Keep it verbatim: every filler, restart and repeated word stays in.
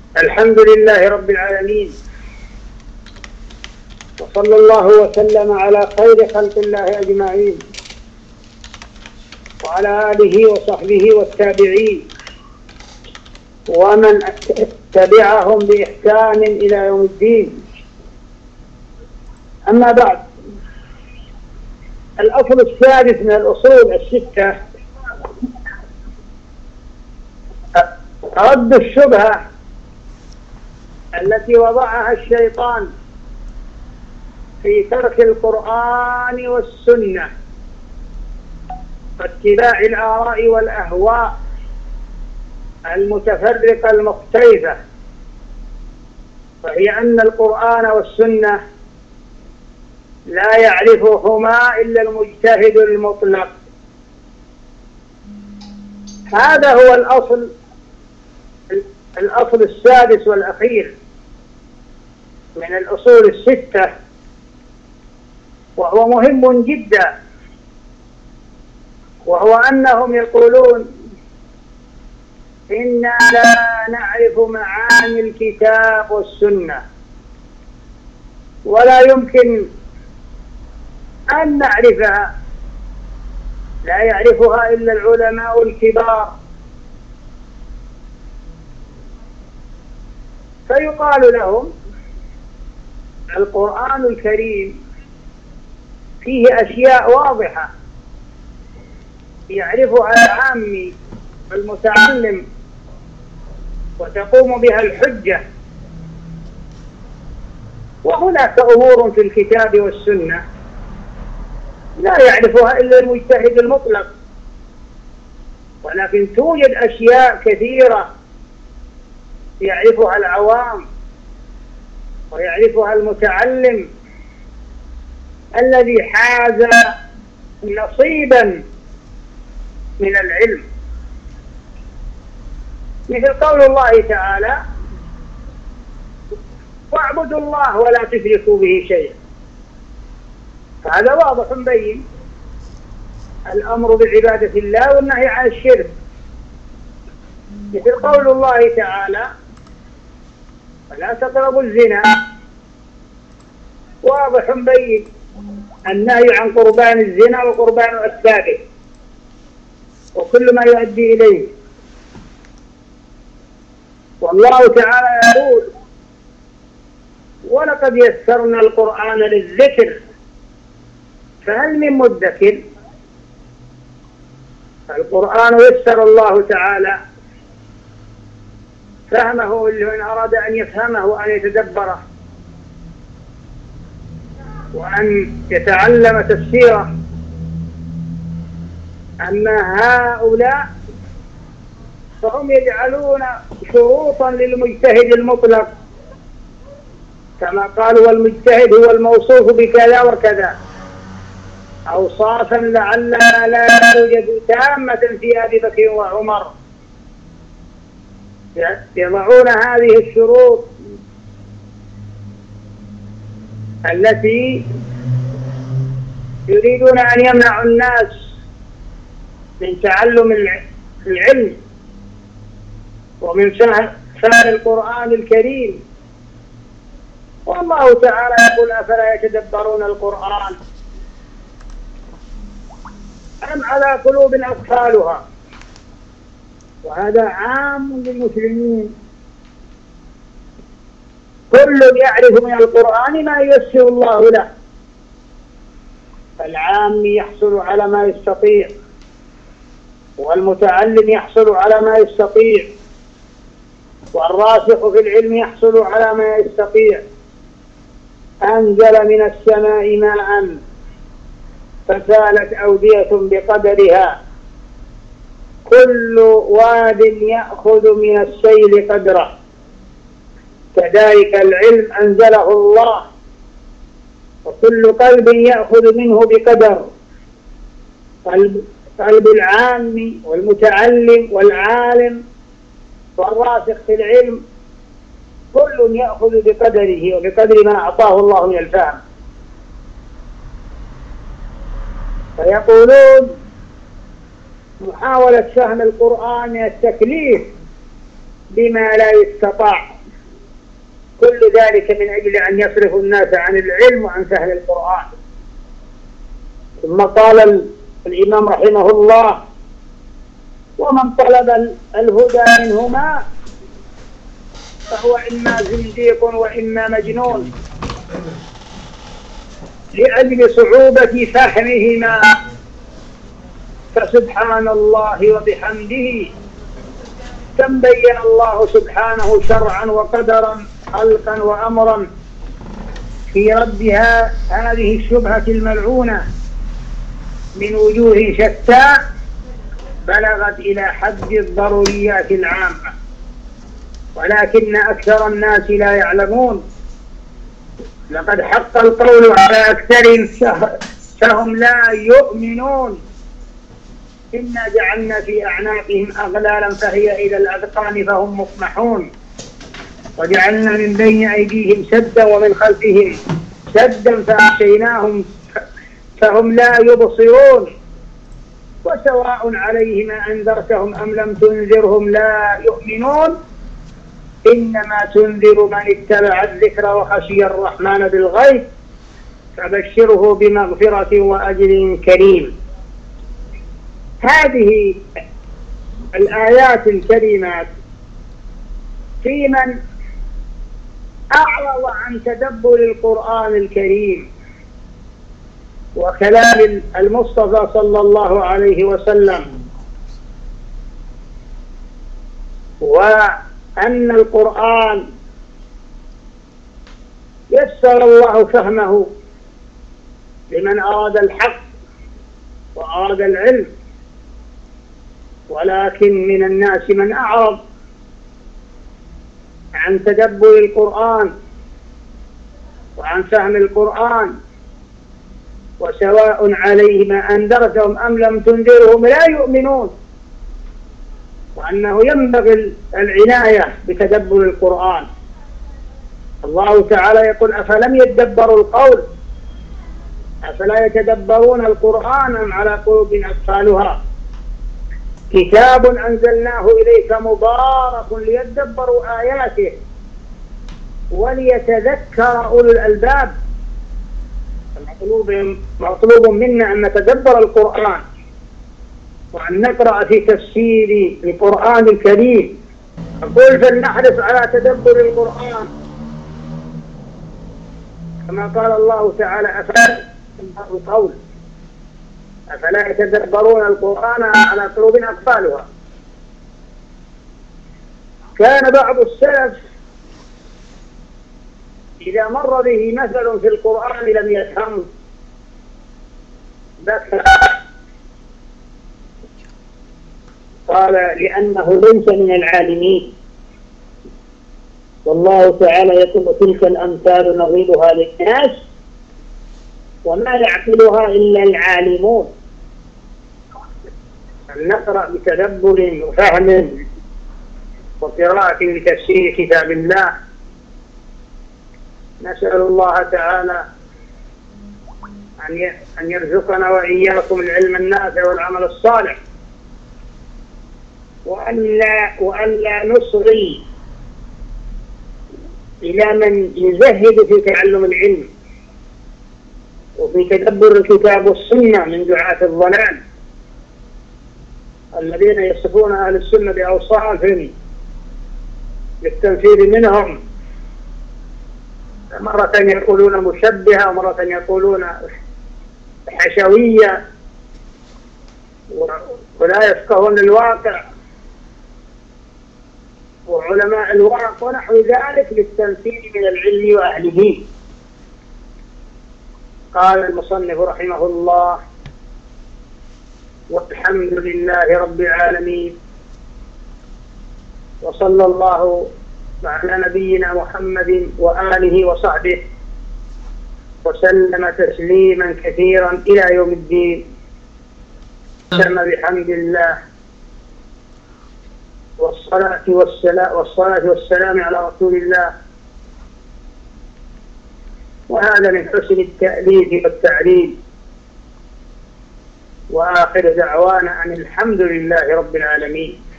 الحمد لله رب العالمين، وصلى الله وسلم على خير خلق الله أجمعين، وعلى آله وصحبه والتابعين ومن تبعهم بإحسان إلى يوم الدين. أما بعد، الأصل السادس من الأصول الستة رد الشبهة التي وضعها الشيطان في ترك القرآن والسنة واتباع الآراء والأهواء المتفرقة المختلفة، وهي أن القرآن والسنة لا يعرفهما إلا المجتهد المطلق. هذا هو الأصل الأصل السادس والأخير من الأصول الستة، وهو مهم جدا، وهو أنهم يقولون إنا لا نعرف معاني الكتاب والسنة، ولا يمكن أن نعرفها، لا يعرفها إلا العلماء الكبار. فيقال لهم القرآن الكريم فيه أشياء واضحة يعرفها العامي والمتعلم وتقوم بها الحجة، وهناك أمور في الكتاب والسنة لا يعرفها إلا المجتهد المطلق، ولكن توجد أشياء كثيرة يعرفها العوام ويعرفها المتعلم الذي حاز نصيبا من العلم، مثل قول الله تعالى: واعبدوا الله ولا تشركوا به شيئا. فهذا واضح بين، الأمر بعبادة الله والنهي عن الشرك. مثل قول الله تعالى: ولا تقربوا الزنا، واضح بين، النهي عن قربان الزنا وقربان أسبابه وكل ما يؤدي إليه. والله تعالى يقول: ولقد يسرنا القرآن للذكر فهل من مدكر. القرآن يسر الله تعالى فهمه لمن أراد أن يفهمه وأن يتدبره وأن يتعلم تفسيره. أما هؤلاء فهم يجعلون شروطا للمجتهد المطلق، كما قالوا: والمجتهد هو الموصوف بكذا وكذا، أوصافا لعلها لا توجد تامة في أبي بكر وعمر. يضعون هذه الشروط التي يريدون أن يمنعوا الناس من تعلم العلم ومن فهم القرآن الكريم. والله تعالى يقول: أفلا يتدبرون القرآن أم على قلوب أقفالها. وهذا عام للمسلمين، كل يعرف من القرآن ما ييسر الله له، فالعام يحصل على ما يستطيع، والمتعلم يحصل على ما يستطيع، والراسخ في العلم يحصل على ما يستطيع. أنزل من السماء ماء فسالت أودية بقدرها، كل واد يأخذ من السيل قدره، كذلك العلم أنزله الله، وكل قلب يأخذ منه بقدر. قلب, قلب العام والمتعلم والعالم والراسخ في العلم كل يأخذ بقدره وبقدر ما أعطاه الله من الفهم. فيقولون: محاولة فهم القرآن من التكليف بما لا يستطاع، كل ذلك من أجل أن يصرف الناس عن العلم وعن فهم القرآن. ثم قال الإمام رحمه الله: ومن طلب الهدى منهما فهو إما زنديق وإما مجنون، لأجل صعوبة فهمهما. فسبحان الله وبحمده كم بين الله سبحانه شرعا وقدرا خلقا وأمرا في ردها هذه الشبهة الملعونة من وجوه شتى بلغت إلى حد الضروريات العامة، ولكن أكثر الناس لا يعلمون. لقد حق القول على أكثرهم فهم لا يؤمنون. إنا جعلنا في أعناقهم أغلالا فهي إلى الأذقان فهم مقمحون، وجعلنا من بين أيديهم سدا ومن خلفهم سدا فأغشيناهم فهم لا يبصرون. وسواء عليهم أنذرتهم أم لم تنذرهم لا يؤمنون. إنما تنذر من اتبع الذكر وخشي الرحمن بالغيب فبشره بمغفرة وأجر كريم. هذه الآيات الكريمات في من أعرض عن تدبر القرآن الكريم وكلام المصطفى صلى الله عليه وسلم، وأن القرآن يسر الله فهمه لمن أراد الحق وأراد العلم، ولكن من الناس من أعرض عن تدبر القرآن وعن فهم القرآن، وسواء عليهم أنذرتهم أم لم تنذرهم لا يؤمنون. وأنه ينبغي العناية بتدبر القرآن. الله تعالى يقول: أفلم يدبروا القول أفلا يتدبرون القرآن أم على قلوب أقفالها كتاب أنزلناه إليك مبارك ليدبروا آياته وليتذكر أولو الألباب. مطلوب مطلوب منا أن نتدبر القرآن وأن نقرأ في تفسير القرآن الكريم. أقول فلنحرص على تدبر القرآن كما قال الله تعالى: أفلا يتدبروا القول أفلا يتدبرون القرآن على قلوب أقفالها. كان بعض السلف إذا مر به مثل في القرآن لم يفهمه بكى، قال: لأنه ليس من العالمين. والله تعالى يقول: تلك الأمثال نضربها للناس وما يعقلها إلا العالمون. أن نقرأ بتدبر وفهم وقراءة لتفسير كتاب الله. نسأل الله تعالى أن يرزقنا وإياكم العلم النافع والعمل الصالح، وألا وألا نصغي إلى من يزهد في تعلم العلم وفي تدبر الكتاب والسنة من دعاة الضلال الذين يصفون أهل السنة بأوصاف للتنفير منهم. مرة يقولون مشبهة ومرة يقولون حشوية ولا يفقهون الواقع وعلماء الواقع ونحو ذلك للتنفير من العلم وأهله. قال المصنف رحمه الله: والحمد لله رب العالمين، وصلى الله على نبينا محمد وآله وصحبه وسلم تسليما كثيرا إلى يوم الدين. ثم بحمد الله والصلاة والسلام, والصلاة والسلام على رسول الله. وهذا من حسن التأليف والتعليم. وآخر دعوانا أن الحمد لله رب العالمين.